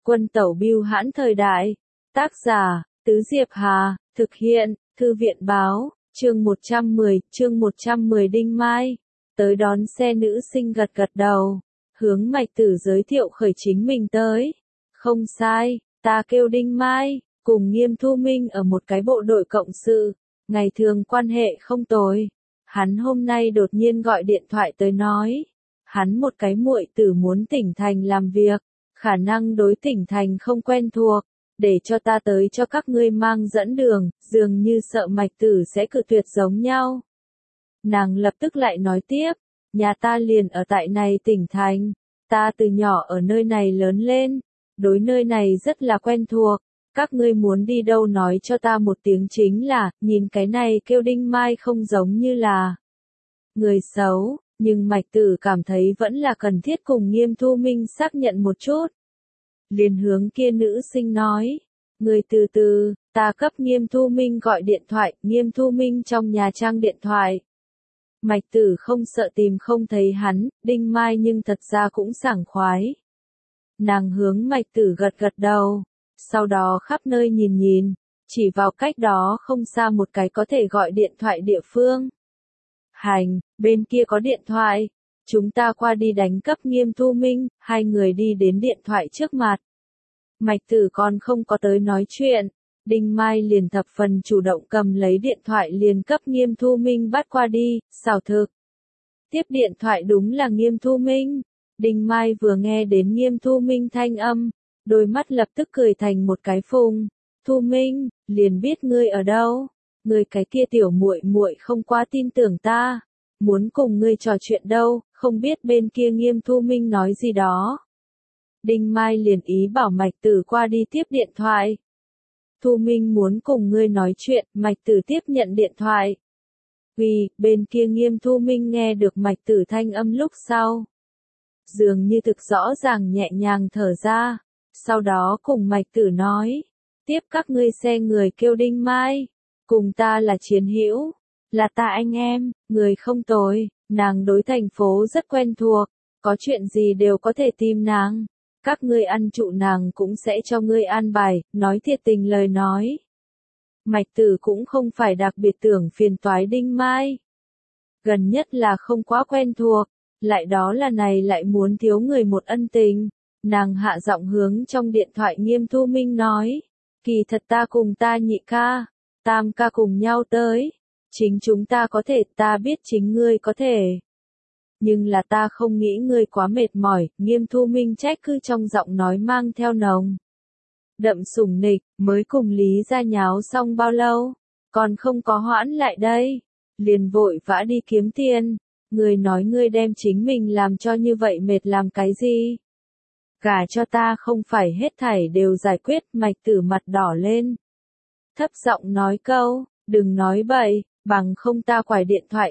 Quân tẩu bưu hãn thời đại. Tác giả, Tứ Diệp Hà, thực hiện, Thư viện báo, chương 110 Đinh Mai. Tới đón xe nữ sinh gật gật đầu, hướng Mạch Tử giới thiệu khởi chính mình tới. Không sai, ta kêu Đinh Mai, cùng Nghiêm Thu Minh ở một cái bộ đội cộng sự, ngày thường quan hệ không tồi. Hắn hôm nay đột nhiên gọi điện thoại tới nói, hắn một cái muội tử muốn tỉnh thành làm việc, khả năng đối tỉnh thành không quen thuộc, để cho ta tới cho các ngươi mang dẫn đường, dường như sợ Mạch Tử sẽ cự tuyệt giống nhau. Nàng lập tức lại nói tiếp, nhà ta liền ở tại này tỉnh thành, ta từ nhỏ ở nơi này lớn lên, đối nơi này rất là quen thuộc, các ngươi muốn đi đâu nói cho ta một tiếng chính là, nhìn cái này kêu Đinh Mai không giống như là người xấu, nhưng Mạch Tử cảm thấy vẫn là cần thiết cùng Nghiêm Thu Minh xác nhận một chút. Liền hướng kia nữ sinh nói, người từ từ, ta cấp Nghiêm Thu Minh gọi điện thoại, Nghiêm Thu Minh trong nhà trang điện thoại. Mạch Tử không sợ tìm không thấy hắn, Đinh Mai nhưng thật ra cũng sảng khoái. Nàng hướng Mạch Tử gật gật đầu, sau đó khắp nơi nhìn nhìn, chỉ vào cách đó không xa một cái có thể gọi điện thoại địa phương. Hành, bên kia có điện thoại, chúng ta qua đi đánh cấp Nghiêm Thu Minh, hai người đi đến điện thoại trước mặt. Mạch Tử còn không có tới nói chuyện, Đinh Mai liền thập phần chủ động cầm lấy điện thoại liền cấp Nghiêm Thu Minh bắt qua đi, xảo thực. Tiếp điện thoại đúng là Nghiêm Thu Minh, Đinh Mai vừa nghe đến Nghiêm Thu Minh thanh âm, đôi mắt lập tức cười thành một cái phùng. Thu Minh, liền biết ngươi ở đâu, ngươi cái kia tiểu muội muội không quá tin tưởng ta, muốn cùng ngươi trò chuyện đâu, không biết bên kia Nghiêm Thu Minh nói gì đó. Đinh Mai liền ý bảo Mạch Tử qua đi tiếp điện thoại. Thu Minh muốn cùng ngươi nói chuyện, Mạch Tử tiếp nhận điện thoại. Vì, bên kia Nghiêm Thu Minh nghe được Mạch Tử thanh âm lúc sau. Dường như thực rõ ràng nhẹ nhàng thở ra, sau đó cùng Mạch Tử nói, tiếp các ngươi xe người kêu Đinh Mai, cùng ta là chiến hữu, là ta anh em, người không tồi, nàng đối thành phố rất quen thuộc, có chuyện gì đều có thể tìm nàng. Các ngươi ăn trụ nàng cũng sẽ cho ngươi an bài, nói thiệt tình lời nói. Mạch Tử cũng không phải đặc biệt tưởng phiền toái Đinh Mai. Gần nhất là không quá quen thuộc, lại đó là này lại muốn thiếu người một ân tình. Nàng hạ giọng hướng trong điện thoại Nghiêm Thu Minh nói, kỳ thật ta cùng ta nhị ca, tam ca cùng nhau tới. Chính chúng ta có thể, ta biết chính ngươi có thể. Nhưng là ta không nghĩ ngươi quá mệt mỏi, Nghiêm Thu Minh trách cứ trong giọng nói mang theo nồng đậm sủng nịch, mới cùng Lý gia nháo xong bao lâu, còn không có hoãn lại đây, liền vội vã đi kiếm tiền, ngươi nói ngươi đem chính mình làm cho như vậy mệt làm cái gì? Gả cho ta không phải hết thảy đều giải quyết, Mạch Tử mặt đỏ lên. Thấp giọng nói câu, đừng nói bậy, bằng không ta quải điện thoại,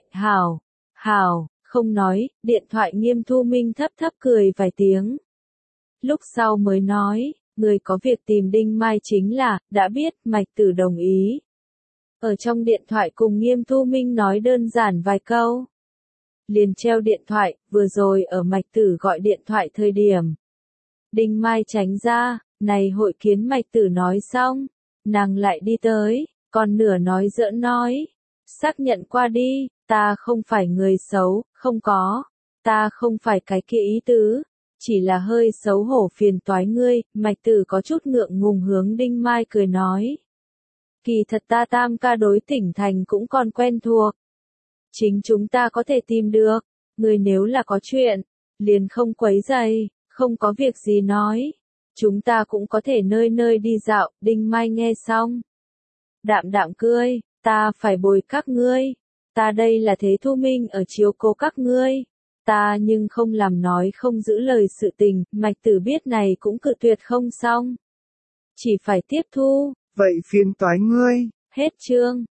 hảo. Không nói, điện thoại Nghiêm Thu Minh thấp thấp cười vài tiếng. Lúc sau mới nói, người có việc tìm Đinh Mai chính là, đã biết, Mạch Tử đồng ý. Ở trong điện thoại cùng Nghiêm Thu Minh nói đơn giản vài câu. Liền treo điện thoại, vừa rồi ở Mạch Tử gọi điện thoại thời điểm. Đinh Mai tránh ra, này hội kiến Mạch Tử nói xong, nàng lại đi tới, còn nửa nói giỡn nói. Xác nhận qua đi, ta không phải người xấu, không có, ta không phải cái kia ý tứ, chỉ là hơi xấu hổ phiền toái ngươi, Mạch Tử có chút ngượng ngùng hướng Đinh Mai cười nói. Kỳ thật ta tam ca đối tỉnh thành cũng còn quen thuộc. Chính chúng ta có thể tìm được, ngươi nếu là có chuyện, liền không quấy rầy, không có việc gì nói, chúng ta cũng có thể nơi nơi đi dạo, Đinh Mai nghe xong. Đạm đạm cười, ta phải bồi các ngươi. Ta đây là thế Thu Minh ở chiếu cố các ngươi, ta nhưng không làm nói không giữ lời sự tình, Mạch Tử biết này cũng cự tuyệt không xong. Chỉ phải tiếp thu, vậy phiền toái ngươi. Hết chương.